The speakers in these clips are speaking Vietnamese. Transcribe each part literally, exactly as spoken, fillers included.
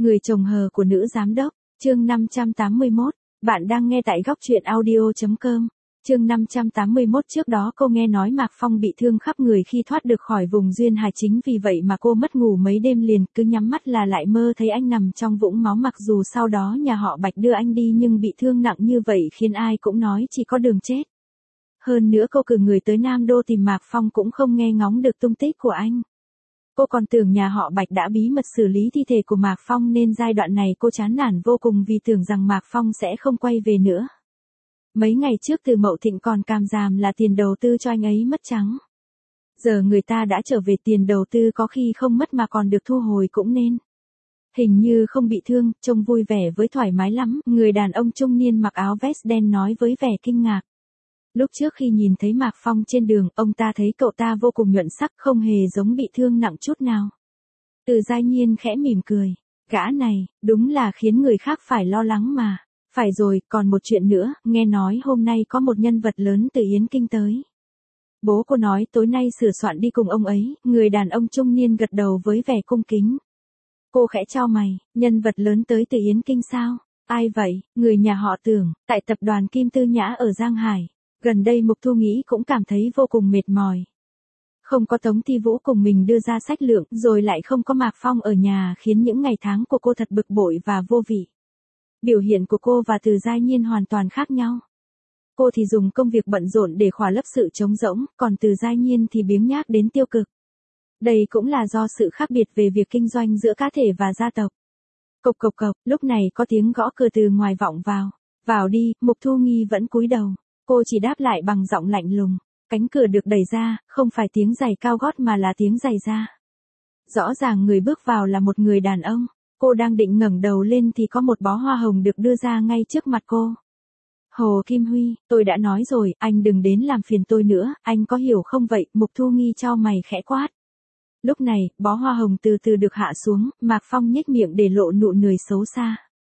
Người chồng hờ của nữ giám đốc, chương năm trăm tám mươi mốt, bạn đang nghe tại góc truyện audio chấm com. Chương năm trăm tám mươi mốt trước đó cô nghe nói Mạc Phong bị thương khắp người khi thoát được khỏi vùng duyên hải, chính vì vậy mà cô mất ngủ mấy đêm liền, cứ nhắm mắt là lại mơ thấy anh nằm trong vũng máu. Mặc dù sau đó nhà họ Bạch đưa anh đi nhưng bị thương nặng như vậy khiến ai cũng nói chỉ có đường chết. Hơn nữa cô cử người tới Nam Đô tìm Mạc Phong cũng không nghe ngóng được tung tích của anh. Cô còn tưởng nhà họ Bạch đã bí mật xử lý thi thể của Mạc Phong nên giai đoạn này cô chán nản vô cùng vì tưởng rằng Mạc Phong sẽ không quay về nữa. Mấy ngày trước Từ Mậu Thịnh còn càm ràm là tiền đầu tư cho anh ấy mất trắng. Giờ người ta đã trở về, tiền đầu tư có khi không mất mà còn được thu hồi cũng nên. Hình như không bị thương, trông vui vẻ với thoải mái lắm, người đàn ông trung niên mặc áo vest đen nói với vẻ kinh ngạc. Lúc trước khi nhìn thấy Mạc Phong trên đường, ông ta thấy cậu ta vô cùng nhuận sắc, không hề giống bị thương nặng chút nào. Từ Giai Nhiên khẽ mỉm cười, gã này, đúng là khiến người khác phải lo lắng mà. Phải rồi, còn một chuyện nữa, nghe nói hôm nay có một nhân vật lớn từ Yến Kinh tới. Bố cô nói tối nay sửa soạn đi cùng ông ấy, người đàn ông trung niên gật đầu với vẻ cung kính. Cô khẽ chau mày, nhân vật lớn tới từ Yến Kinh sao? Ai vậy? Người nhà họ Tưởng, tại tập đoàn Kim Tư Nhã ở Giang Hải. Gần đây Mục Thu Nghĩ cũng cảm thấy vô cùng mệt mỏi. Không có Tống Thi Vũ cùng mình đưa ra sách lượng, rồi lại không có Mạc Phong ở nhà khiến những ngày tháng của cô thật bực bội và vô vị. Biểu hiện của cô và Từ Giai Nhiên hoàn toàn khác nhau. Cô thì dùng công việc bận rộn để khỏa lấp sự trống rỗng, còn Từ Giai Nhiên thì biếng nhác đến tiêu cực. Đây cũng là do sự khác biệt về việc kinh doanh giữa cá thể và gia tộc. Cộc cộc cộc, lúc này có tiếng gõ cửa từ ngoài vọng vào. Vào đi, Mục Thu Nghi vẫn cúi đầu. Cô chỉ đáp lại bằng giọng lạnh lùng. Cánh cửa được đẩy ra, không phải tiếng giày cao gót mà là tiếng giày da. Rõ ràng người bước vào là một người đàn ông. Cô đang định ngẩng đầu lên thì có một bó hoa hồng được đưa ra ngay trước mặt cô. Hồ Kim Huy, tôi đã nói rồi, anh đừng đến làm phiền tôi nữa, anh có hiểu không vậy? Mục Thu Nghi chau mày khẽ quát. Lúc này, bó hoa hồng từ từ được hạ xuống, Mạc Phong nhếch miệng để lộ nụ cười xấu xa.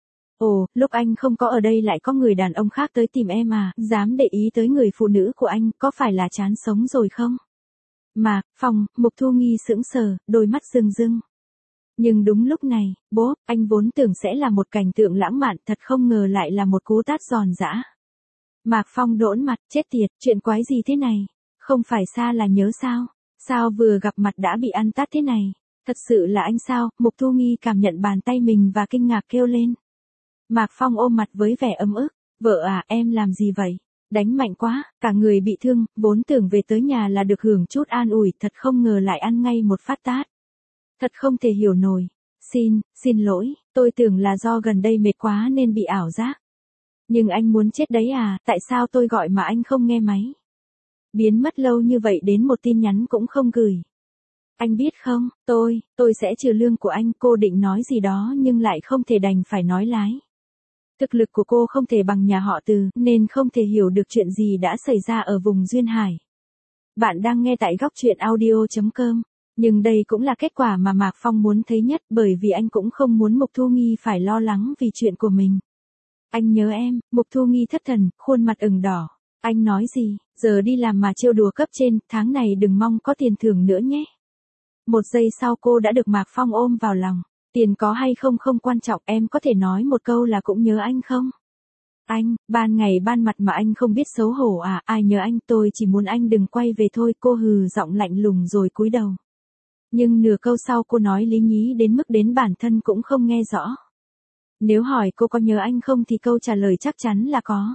Ồ, lúc anh không có ở đây lại có người đàn ông khác tới tìm em à, dám để ý tới người phụ nữ của anh, có phải là chán sống rồi không? Mạc Phong, Mục Thu Nghi sững sờ, đôi mắt rưng rưng. Nhưng đúng lúc này, bố, anh vốn tưởng sẽ là một cảnh tượng lãng mạn, thật không ngờ lại là một cú tát giòn giã. Mạc Phong đỗn mặt, chết tiệt, chuyện quái gì thế này? Không phải xa là nhớ sao? Sao vừa gặp mặt đã bị ăn tát thế này? Thật sự là anh sao? Mục Thu Nghi cảm nhận bàn tay mình và kinh ngạc kêu lên. Mạc Phong ôm mặt với vẻ ấm ức, vợ à, em làm gì vậy? Đánh mạnh quá, cả người bị thương, vốn tưởng về tới nhà là được hưởng chút an ủi, thật không ngờ lại ăn ngay một phát tát. Thật không thể hiểu nổi. Xin, xin lỗi, tôi tưởng là do gần đây mệt quá nên bị ảo giác. Nhưng anh muốn chết đấy à, tại sao tôi gọi mà anh không nghe máy? Biến mất lâu như vậy đến một tin nhắn cũng không gửi. Anh biết không, tôi, tôi sẽ trừ lương của anh, cô định nói gì đó nhưng lại không thể đành phải nói lái. Thực lực của cô không thể bằng nhà họ Từ, nên không thể hiểu được chuyện gì đã xảy ra ở vùng duyên hải. Bạn đang nghe tại góc truyện audio chấm com. Nhưng đây cũng là kết quả mà Mạc Phong muốn thấy nhất, bởi vì anh cũng không muốn Mục Thu Nghi phải lo lắng vì chuyện của mình. Anh nhớ em, Mục Thu Nghi thất thần, khuôn mặt ửng đỏ. Anh nói gì, giờ đi làm mà trêu đùa cấp trên, tháng này đừng mong có tiền thưởng nữa nhé. Một giây sau cô đã được Mạc Phong ôm vào lòng. Tiền có hay không không quan trọng, em có thể nói một câu là cũng nhớ anh không? Anh, ban ngày ban mặt mà anh không biết xấu hổ à, ai nhớ anh, tôi chỉ muốn anh đừng quay về thôi. Cô hừ giọng lạnh lùng rồi cúi đầu. Nhưng nửa câu sau cô nói lý nhí đến mức đến bản thân cũng không nghe rõ. Nếu hỏi cô có nhớ anh không thì câu trả lời chắc chắn là có.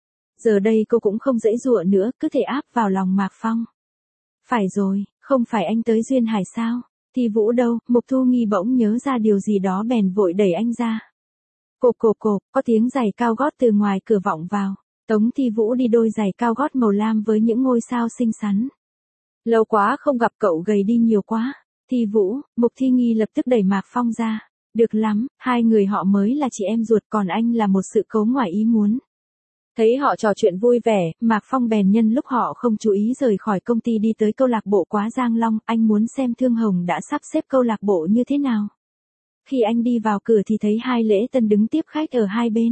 Giờ đây cô cũng không giãy giụa nữa, cứ thể áp vào lòng Mạc Phong. Phải rồi, không phải anh tới duyên hải sao? Thi Vũ đâu? Mục Thu Nghi bỗng nhớ ra điều gì đó bèn vội đẩy anh ra. Cộp cộp cộp, có tiếng giày cao gót từ ngoài cửa vọng vào. Tống Thi Vũ đi đôi giày cao gót màu lam với những ngôi sao xinh xắn. Lâu quá không gặp cậu, gầy đi nhiều quá. Thi Vũ, Mục Thi Nghi lập tức đẩy Mạc Phong ra. Được lắm, hai người họ mới là chị em ruột, còn anh là một sự cố ngoài ý muốn. Thấy họ trò chuyện vui vẻ, Mạc Phong bèn nhân lúc họ không chú ý rời khỏi công ty đi tới câu lạc bộ Quá Giang Long, anh muốn xem Thương Hồng đã sắp xếp câu lạc bộ như thế nào. Khi anh đi vào cửa thì thấy hai lễ tân đứng tiếp khách ở hai bên.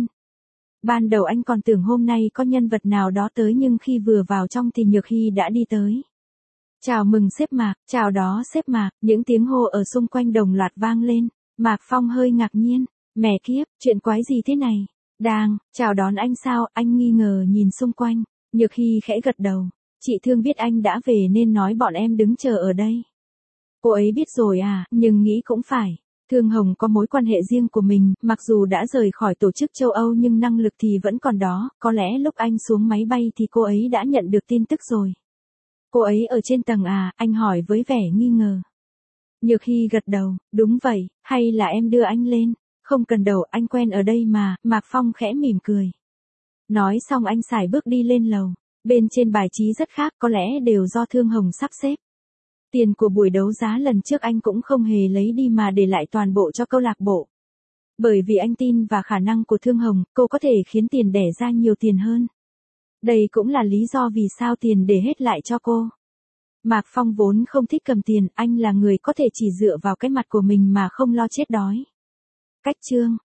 Ban đầu anh còn tưởng hôm nay có nhân vật nào đó tới nhưng khi vừa vào trong thì Nhược Hy đã đi tới. Chào mừng sếp Mạc, chào đó sếp Mạc, những tiếng hô ở xung quanh đồng loạt vang lên. Mạc Phong hơi ngạc nhiên, mẹ kiếp, chuyện quái gì thế này? Đang, chào đón anh sao? Anh nghi ngờ nhìn xung quanh, Nhược Hy khẽ gật đầu. Chị Thương biết anh đã về nên nói bọn em đứng chờ ở đây. Cô ấy biết rồi à, nhưng nghĩ cũng phải. Thương Hồng có mối quan hệ riêng của mình, mặc dù đã rời khỏi tổ chức châu Âu nhưng năng lực thì vẫn còn đó, có lẽ lúc anh xuống máy bay thì cô ấy đã nhận được tin tức rồi. Cô ấy ở trên tầng à, anh hỏi với vẻ nghi ngờ. Nhược Hy gật đầu, đúng vậy, hay là em đưa anh lên? Không cần đâu, anh quen ở đây mà, Mạc Phong khẽ mỉm cười. Nói xong anh sải bước đi lên lầu, bên trên bài trí rất khác, có lẽ đều do Thương Hồng sắp xếp. Tiền của buổi đấu giá lần trước anh cũng không hề lấy đi mà để lại toàn bộ cho câu lạc bộ. Bởi vì anh tin vào khả năng của Thương Hồng, cô có thể khiến tiền đẻ ra nhiều tiền hơn. Đây cũng là lý do vì sao tiền để hết lại cho cô. Mạc Phong vốn không thích cầm tiền, anh là người có thể chỉ dựa vào cái mặt của mình mà không lo chết đói. Cách chương